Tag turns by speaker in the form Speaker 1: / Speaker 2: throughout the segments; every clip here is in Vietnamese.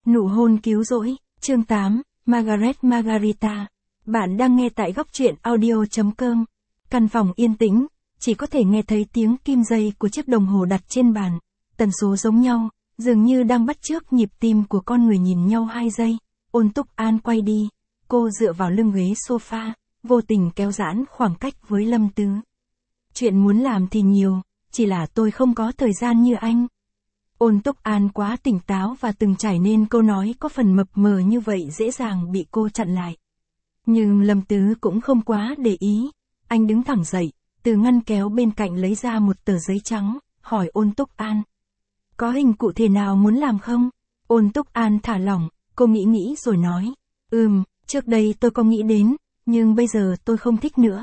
Speaker 1: Nụ hôn cứu rỗi, chương 8, Margaret Margarita. Bạn đang nghe tại góc truyện audio.com. Căn phòng yên tĩnh, chỉ có thể nghe thấy tiếng kim dây của chiếc đồng hồ đặt trên bàn. Tần số giống nhau, dường như đang bắt chước nhịp tim của con người nhìn nhau 2 giây. Ôn Túc An quay đi, cô dựa vào lưng ghế sofa, vô tình kéo giãn khoảng cách với Lâm Tứ. Chuyện muốn làm thì nhiều, chỉ là tôi không có thời gian như anh. Ôn Túc An quá tỉnh táo và từng trải nên câu nói có phần mập mờ như vậy dễ dàng bị cô chặn lại. Nhưng Lâm Tứ cũng không quá để ý, anh đứng thẳng dậy, từ ngăn kéo bên cạnh lấy ra một tờ giấy trắng, hỏi Ôn Túc An. Có hình cụ thể nào muốn làm không? Ôn Túc An thả lỏng, cô nghĩ rồi nói. Trước đây tôi có nghĩ đến, nhưng bây giờ tôi không thích nữa.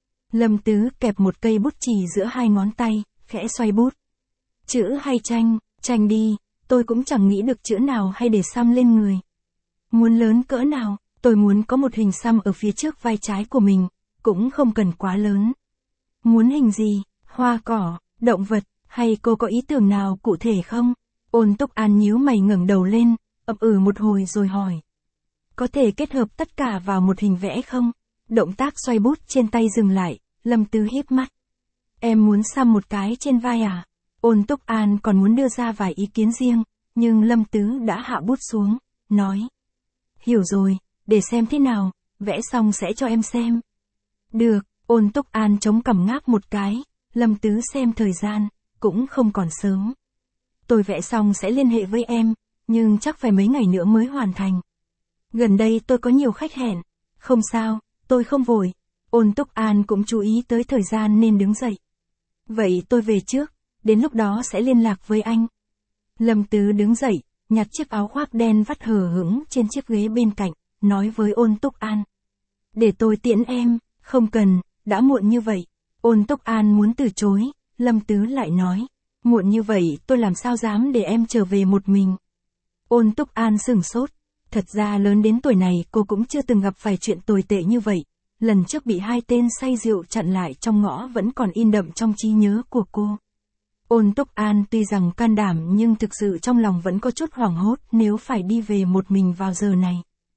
Speaker 1: Lâm Tứ kẹp một cây bút chì giữa 2 ngón tay, khẽ xoay bút. Chữ hay tranh? Tranh đi, tôi cũng chẳng nghĩ được chữ nào hay để xăm lên người. Muốn lớn cỡ nào, tôi muốn có một hình xăm ở phía trước vai trái của mình, cũng không cần quá lớn. Muốn hình gì, hoa cỏ, động vật, hay cô có ý tưởng nào cụ thể không? Ôn Túc An nhíu mày ngẩng đầu lên, một hồi rồi hỏi. Có thể kết hợp tất cả vào một hình vẽ không? Động tác xoay bút trên tay dừng lại, Lâm Tứ híp mắt. Em muốn xăm một cái trên vai à? Ôn Túc An còn muốn đưa ra vài ý kiến riêng, nhưng Lâm Tứ đã hạ bút xuống, nói. Hiểu rồi, để xem thế nào, vẽ xong sẽ cho em xem. Được, Ôn Túc An chống cằm ngáp một cái, Lâm Tứ xem thời gian, cũng không còn sớm. Tôi vẽ xong sẽ liên hệ với em, nhưng chắc phải mấy ngày nữa mới hoàn thành. Gần đây tôi có nhiều khách hẹn. Không sao, tôi không vội. Ôn Túc An cũng chú ý tới thời gian nên đứng dậy. Vậy tôi về trước, đến lúc đó sẽ liên lạc với anh. Lâm Tứ đứng dậy, nhặt chiếc áo khoác đen vắt hờ hững trên chiếc ghế bên cạnh, nói với Ôn Túc An. Để tôi tiễn em, không cần, đã muộn như vậy. Ôn Túc An muốn từ chối, Lâm Tứ lại nói. Muộn như vậy tôi làm sao dám để em trở về một mình. Ôn Túc An sửng sốt. Thật ra lớn đến tuổi này cô cũng chưa từng gặp phải chuyện tồi tệ như vậy. Lần trước bị 2 tên say rượu chặn lại trong ngõ vẫn còn in đậm trong trí nhớ của cô. Ôn Túc An tuy rằng can đảm nhưng thực sự trong lòng vẫn có chút hoảng hốt nếu phải đi về một mình vào giờ này.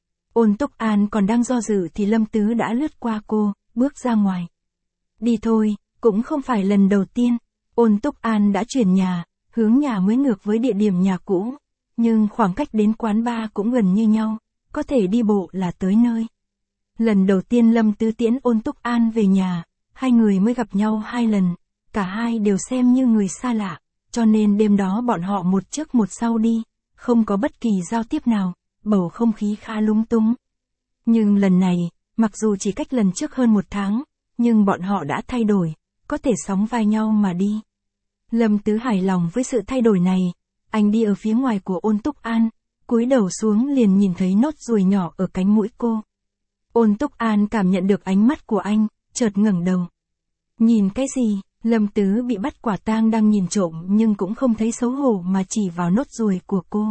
Speaker 1: Ôn Túc An còn đang do dự thì Lâm Tứ đã lướt qua cô, bước ra ngoài. Đi thôi, cũng không phải lần đầu tiên. Ôn Túc An đã chuyển nhà, hướng nhà mới ngược với địa điểm nhà cũ. Nhưng khoảng cách đến quán bar cũng gần như nhau, có thể đi bộ là tới nơi. Lần đầu tiên Lâm Tứ tiễn Ôn Túc An về nhà, 2 người mới gặp nhau 2 lần, cả hai đều xem như người xa lạ, cho nên đêm đó bọn họ một trước một sau đi, không có bất kỳ giao tiếp nào, bầu không khí khá lung tung. Nhưng lần này, mặc dù chỉ cách lần trước hơn 1 tháng, nhưng bọn họ đã thay đổi, có thể sóng vai nhau mà đi. Lâm Tứ hài lòng với sự thay đổi này. Anh đi ở phía ngoài của Ôn Túc An, cúi đầu xuống liền nhìn thấy nốt ruồi nhỏ ở cánh mũi cô. Ôn Túc An cảm nhận được ánh mắt của anh, chợt ngẩng đầu. Nhìn cái gì? Lâm Tứ bị bắt quả tang đang nhìn trộm nhưng cũng không thấy xấu hổ mà chỉ vào nốt ruồi của cô.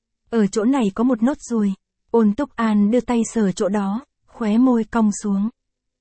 Speaker 1: Ở chỗ này có một nốt ruồi. Ôn Túc An đưa tay sờ chỗ đó, khóe môi cong xuống.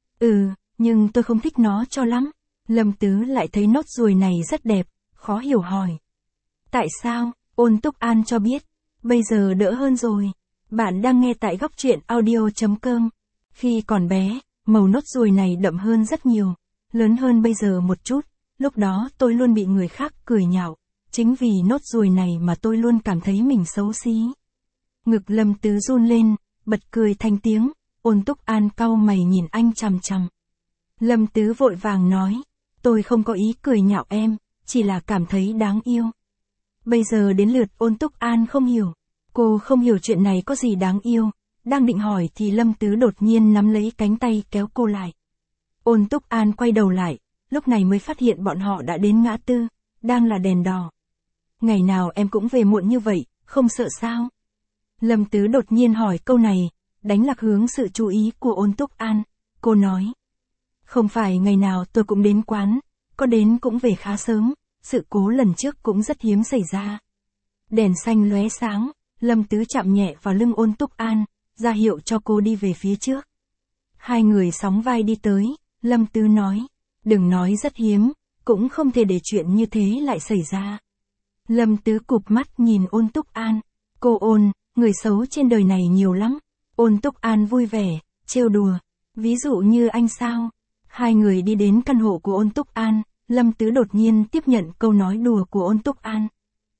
Speaker 1: Nhưng tôi không thích nó cho lắm. Lâm Tứ lại thấy nốt ruồi này rất đẹp, khó hiểu hỏi. Tại sao? Ôn Túc An cho biết. Bây giờ đỡ hơn rồi. Bạn đang nghe tại góc truyện audio.com. Khi còn bé, màu nốt ruồi này đậm hơn rất nhiều. Lớn hơn bây giờ một chút. Lúc đó tôi luôn bị người khác cười nhạo. Chính vì nốt ruồi này mà tôi luôn cảm thấy mình xấu xí. Ngực Lâm Tứ run lên, bật cười thành tiếng. Ôn Túc An cau mày nhìn anh chằm chằm. Lâm Tứ vội vàng nói. Tôi không có ý cười nhạo em, chỉ là cảm thấy đáng yêu. Bây giờ đến lượt Ôn Túc An không hiểu. Cô không hiểu chuyện này có gì đáng yêu. Đang định hỏi thì Lâm Tứ đột nhiên nắm lấy cánh tay kéo cô lại. Ôn Túc An quay đầu lại, lúc này mới phát hiện bọn họ đã đến ngã tư, đang là đèn đỏ. Ngày nào em cũng về muộn như vậy, không sợ sao? Lâm Tứ đột nhiên hỏi câu này, đánh lạc hướng sự chú ý của Ôn Túc An. Cô nói. Không phải ngày nào tôi cũng đến quán, có đến cũng về khá sớm. Sự cố lần trước cũng rất hiếm xảy ra. Đèn xanh lóe sáng, Lâm Tứ chạm nhẹ vào lưng Ôn Túc An, ra hiệu cho cô đi về phía trước. 2 người sóng vai đi tới, Lâm Tứ nói. Đừng nói rất hiếm, cũng không thể để chuyện như thế lại xảy ra. Lâm Tứ cụp mắt nhìn Ôn Túc An. Cô Ôn, người xấu trên đời này nhiều lắm. Ôn Túc An vui vẻ, trêu đùa. Ví dụ như anh sao? Hai người đi đến căn hộ của Ôn Túc An, Lâm Tứ đột nhiên tiếp nhận câu nói đùa của Ôn Túc An.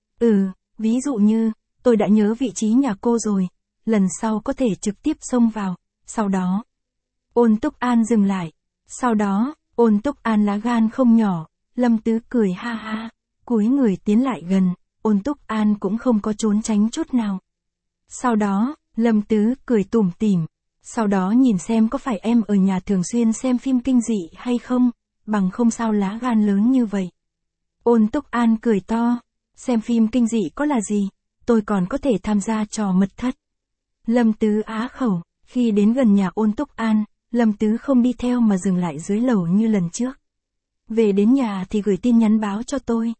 Speaker 1: Ví dụ như, tôi đã nhớ vị trí nhà cô rồi, lần sau có thể trực tiếp xông vào, sau đó. Ôn Túc An dừng lại. Sau đó, Ôn Túc An lá gan không nhỏ, Lâm Tứ cười ha ha, cúi người tiến lại gần, Ôn Túc An cũng không có trốn tránh chút nào. Sau đó, Lâm Tứ cười tủm tỉm, sau đó nhìn xem có phải em ở nhà thường xuyên xem phim kinh dị hay không, bằng không sao lá gan lớn như vậy. Ôn Túc An cười to, xem phim kinh dị có là gì, tôi còn có thể tham gia trò mật thất. Lâm Tứ á khẩu, khi đến gần nhà Ôn Túc An, Lâm Tứ không đi theo mà dừng lại dưới lầu như lần trước. Về đến nhà thì gửi tin nhắn báo cho tôi.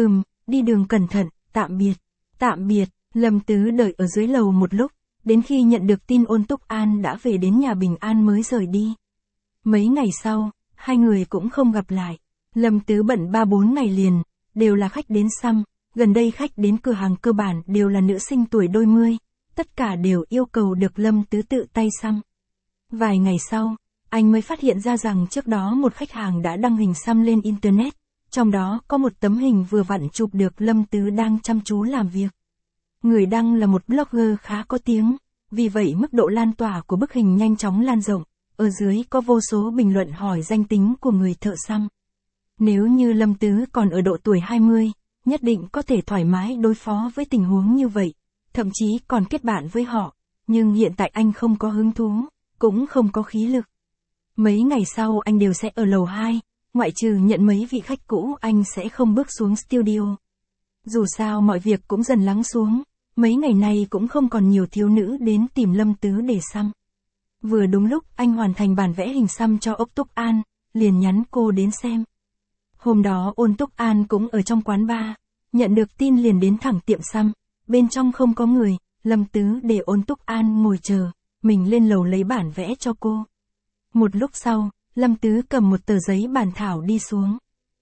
Speaker 1: Đi đường cẩn thận, tạm biệt. Tạm biệt, Lâm Tứ đợi ở dưới lầu một lúc, đến khi nhận được tin Ôn Túc An đã về đến nhà bình an mới rời đi. Mấy ngày sau, hai người cũng không gặp lại. Lâm Tứ bận 3-4 ngày liền, đều là khách đến xăm, gần đây khách đến cửa hàng cơ bản đều là nữ sinh tuổi đôi mươi, tất cả đều yêu cầu được Lâm Tứ tự tay xăm. Vài ngày sau, anh mới phát hiện ra rằng trước đó một khách hàng đã đăng hình xăm lên Internet, trong đó có một tấm hình vừa vặn chụp được Lâm Tứ đang chăm chú làm việc. Người đăng là một blogger khá có tiếng, vì vậy mức độ lan tỏa của bức hình nhanh chóng lan rộng, ở dưới có vô số bình luận hỏi danh tính của người thợ xăm. Nếu như Lâm Tứ còn ở độ tuổi 20, nhất định có thể thoải mái đối phó với tình huống như vậy, thậm chí còn kết bạn với họ, nhưng hiện tại anh không có hứng thú, cũng không có khí lực. Mấy ngày sau anh đều sẽ ở lầu 2, ngoại trừ nhận mấy vị khách cũ anh sẽ không bước xuống studio. Dù sao mọi việc cũng dần lắng xuống, mấy ngày nay cũng không còn nhiều thiếu nữ đến tìm Lâm Tứ để xăm. Vừa đúng lúc anh hoàn thành bản vẽ hình xăm cho Ốc Túc An, liền nhắn cô đến xem. Hôm đó Ôn Túc An cũng ở trong quán bar, nhận được tin liền đến thẳng tiệm xăm, bên trong không có người, Lâm Tứ để Ôn Túc An ngồi chờ, mình lên lầu lấy bản vẽ cho cô. Một lúc sau, Lâm Tứ cầm một tờ giấy bản thảo đi xuống.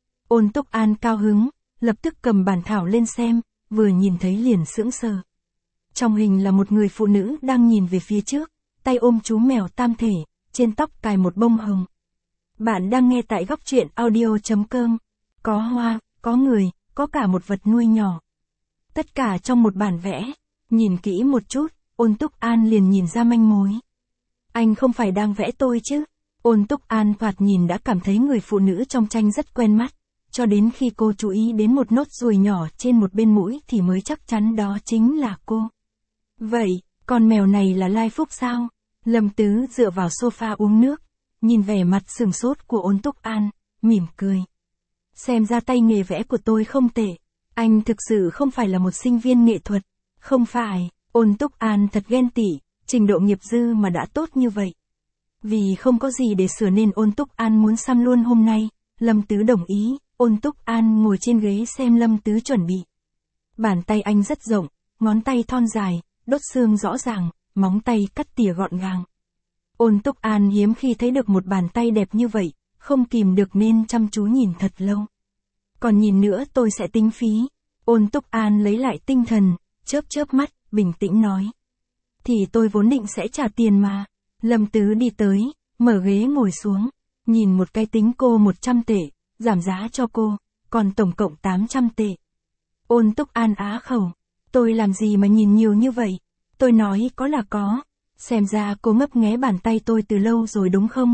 Speaker 1: Ôn Túc An cao hứng, lập tức cầm bản thảo lên xem, vừa nhìn thấy liền sững sờ. Trong hình là một người phụ nữ đang nhìn về phía trước, tay ôm chú mèo tam thể, trên tóc cài một bông hồng. Bạn đang nghe tại góc truyện audio.com. Có hoa, có người, có cả một vật nuôi nhỏ. Tất cả trong một bản vẽ. Nhìn kỹ một chút, Ôn Túc An liền nhìn ra manh mối. Anh không phải đang vẽ tôi chứ? Ôn Túc An thoạt nhìn đã cảm thấy người phụ nữ trong tranh rất quen mắt, cho đến khi cô chú ý đến một nốt ruồi nhỏ trên một bên mũi thì mới chắc chắn đó chính là cô. Vậy, con mèo này là Lai Phúc sao? Lâm Tứ dựa vào sofa uống nước, nhìn vẻ mặt sừng sốt của Ôn Túc An, mỉm cười. Xem ra tay nghề vẽ của tôi không tệ. Anh thực sự không phải là một sinh viên nghệ thuật. Không phải, Ôn Túc An thật ghen tị, trình độ nghiệp dư mà đã tốt như vậy. Vì không có gì để sửa nên Ôn Túc An muốn xăm luôn hôm nay, Lâm Tứ đồng ý, Ôn Túc An ngồi trên ghế xem Lâm Tứ chuẩn bị. Bàn tay anh rất rộng, ngón tay thon dài, đốt xương rõ ràng, móng tay cắt tỉa gọn gàng. Ôn Túc An hiếm khi thấy được một bàn tay đẹp như vậy, không kìm được nên chăm chú nhìn thật lâu. Còn nhìn nữa tôi sẽ tính phí. Ôn Túc An lấy lại tinh thần, chớp mắt, bình tĩnh nói. Thì tôi vốn định sẽ trả tiền mà. Lâm Tứ đi tới, mở ghế ngồi xuống, nhìn một cái tính cô 100 tệ, giảm giá cho cô, còn tổng cộng 800 tệ. Ôn Túc An á khẩu, tôi làm gì mà nhìn nhiều như vậy? Tôi nói có là có. Xem ra cô ngấp nghé bàn tay tôi từ lâu rồi đúng không?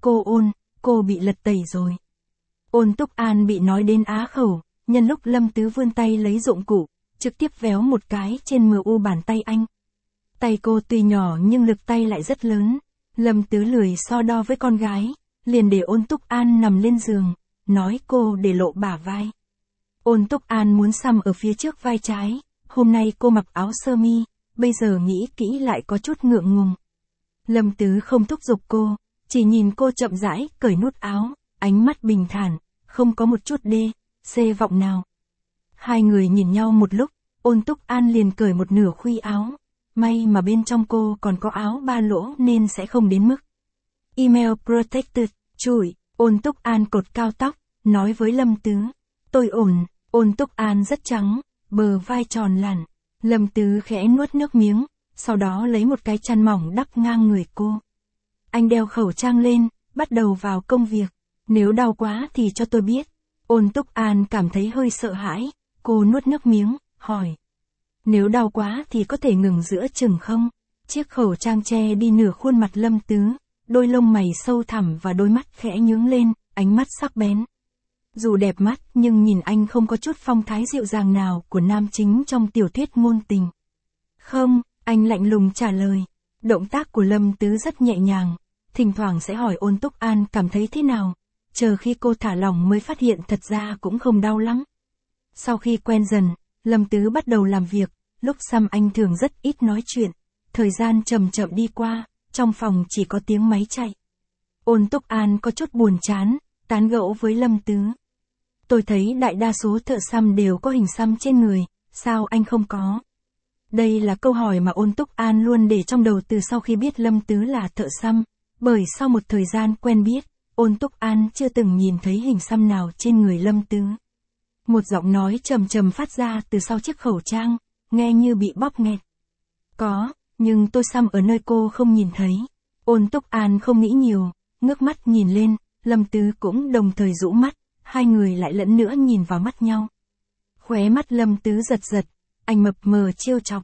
Speaker 1: Cô bị lật tẩy rồi. Ôn Túc An bị nói đến á khẩu, nhân lúc Lâm Tứ vươn tay lấy dụng cụ, trực tiếp véo một cái trên MU bàn tay anh. Tay cô tuy nhỏ nhưng lực tay lại rất lớn. Lâm Tứ lười so đo với con gái, liền để Ôn Túc An nằm lên giường, nói cô để lộ bả vai. Ôn Túc An muốn xăm ở phía trước vai trái, hôm nay cô mặc áo sơ mi, bây giờ nghĩ kỹ lại có chút ngượng ngùng. Lâm Tứ không thúc giục cô, chỉ nhìn cô chậm rãi cởi nút áo, ánh mắt bình thản, không có một chút c vọng nào. Hai người nhìn nhau một lúc, Ôn Túc An liền cởi một nửa khuy áo. May mà bên trong cô còn có áo 3 lỗ nên sẽ không đến mức. Email protected, chùi, Ôn Túc An cột cao tóc, nói với Lâm Tứ. Tôi ổn, Ôn Túc An rất trắng, bờ vai tròn lẳn. Lâm Tứ khẽ nuốt nước miếng, sau đó lấy một cái chăn mỏng đắp ngang người cô. Anh đeo khẩu trang lên, bắt đầu vào công việc. Nếu đau quá thì cho tôi biết. Ôn Túc An cảm thấy hơi sợ hãi, cô nuốt nước miếng, hỏi. Nếu đau quá thì có thể ngừng giữa chừng không? Chiếc khẩu trang che đi nửa khuôn mặt Lâm Tứ, đôi lông mày sâu thẳm và đôi mắt khẽ nhướng lên, ánh mắt sắc bén. Dù đẹp mắt nhưng nhìn anh không có chút phong thái dịu dàng nào của nam chính trong tiểu thuyết ngôn tình. Không, anh lạnh lùng trả lời. Động tác của Lâm Tứ rất nhẹ nhàng, thỉnh thoảng sẽ hỏi Ôn Túc An cảm thấy thế nào, chờ khi cô thả lỏng mới phát hiện thật ra cũng không đau lắm. Sau khi quen dần, Lâm Tứ bắt đầu làm việc, lúc xăm anh thường rất ít nói chuyện. Thời gian chậm chậm đi qua, trong phòng chỉ có tiếng máy chạy. Ôn Túc An có chút buồn chán, tán gẫu với Lâm Tứ. Tôi thấy đại đa số thợ xăm đều có hình xăm trên người, sao anh không có? Đây là câu hỏi mà Ôn Túc An luôn để trong đầu từ sau khi biết Lâm Tứ là thợ xăm, bởi sau một thời gian quen biết, Ôn Túc An chưa từng nhìn thấy hình xăm nào trên người Lâm Tứ. Một giọng nói trầm trầm phát ra từ sau chiếc khẩu trang, nghe như bị bóp nghẹt. Có, nhưng tôi xăm ở nơi cô không nhìn thấy. Ôn Túc An không nghĩ nhiều, ngước mắt nhìn lên, Lâm Tứ cũng đồng thời rũ mắt, hai người lại lẫn nữa nhìn vào mắt nhau. Khóe mắt Lâm Tứ giật giật, anh mập mờ trêu chọc.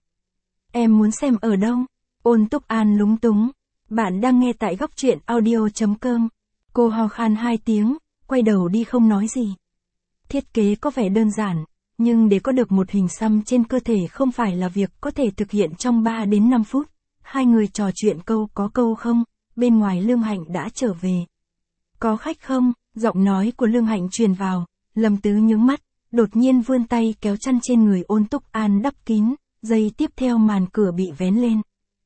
Speaker 1: Em muốn xem ở đâu? Ôn Túc An lúng túng. Bạn đang nghe tại góc truyện audio.com. Cô ho khan 2 tiếng, quay đầu đi không nói gì. Thiết kế có vẻ đơn giản, nhưng để có được một hình xăm trên cơ thể không phải là việc có thể thực hiện trong 3 đến 5 phút. Hai người trò chuyện câu có câu không, bên ngoài Lương Hạnh đã trở về. Có khách không? Giọng nói của Lương Hạnh truyền vào, Lâm Tứ nhướng mắt, đột nhiên vươn tay kéo chăn trên người Ôn Túc An đắp kín, giây tiếp theo màn cửa bị vén lên.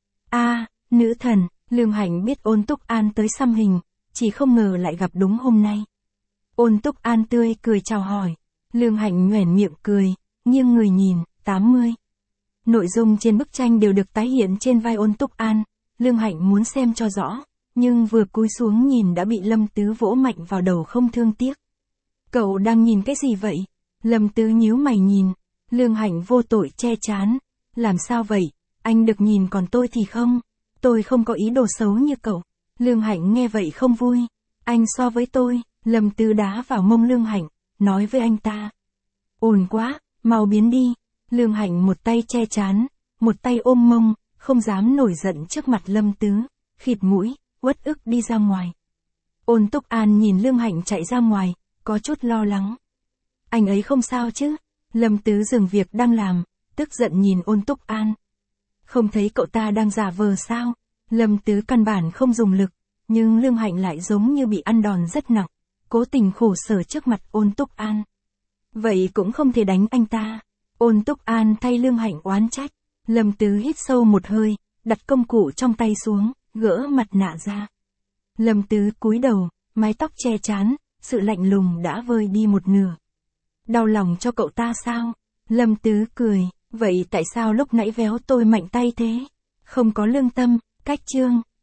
Speaker 1: Nữ thần, Lương Hạnh biết Ôn Túc An tới xăm hình, chỉ không ngờ lại gặp đúng hôm nay. Ôn Túc An tươi cười chào hỏi, Lương Hạnh nhoẻn miệng cười, nghiêng người nhìn, 80. Nội dung trên bức tranh đều được tái hiện trên vai Ôn Túc An, Lương Hạnh muốn xem cho rõ, nhưng vừa cúi xuống nhìn đã bị Lâm Tứ vỗ mạnh vào đầu không thương tiếc. Cậu đang nhìn cái gì vậy? Lâm Tứ nhíu mày nhìn, Lương Hạnh vô tội che chán. Làm sao vậy, anh được nhìn còn tôi thì không? Tôi không có ý đồ xấu như cậu. Lương Hạnh nghe vậy không vui. Anh so với tôi, Lâm Tứ đá vào mông Lương Hạnh, nói với anh ta. Ồn quá, mau biến đi. Lương Hạnh một tay che chán, một tay ôm mông, không dám nổi giận trước mặt Lâm Tứ, khịt mũi, uất ức đi ra ngoài. Ôn Túc An nhìn Lương Hạnh chạy ra ngoài, có chút lo lắng. Anh ấy không sao chứ? Lâm Tứ dừng việc đang làm, tức giận nhìn Ôn Túc An. Không thấy cậu ta đang giả vờ sao? Lâm Tứ căn bản không dùng lực, nhưng Lương Hạnh lại giống như bị ăn đòn rất nặng, cố tình khổ sở trước mặt Ôn Túc An. Vậy cũng không thể đánh anh ta. Ôn Túc An thay Lương Hạnh oán trách. Lâm Tứ hít sâu một hơi, đặt công cụ trong tay xuống, gỡ mặt nạ ra. Lâm Tứ cúi đầu, mái tóc che chán, sự lạnh lùng đã vơi đi một nửa. Đau lòng cho cậu ta sao? Lâm Tứ cười, vậy tại sao lúc nãy véo tôi mạnh tay thế? Không có lương tâm, cách chương.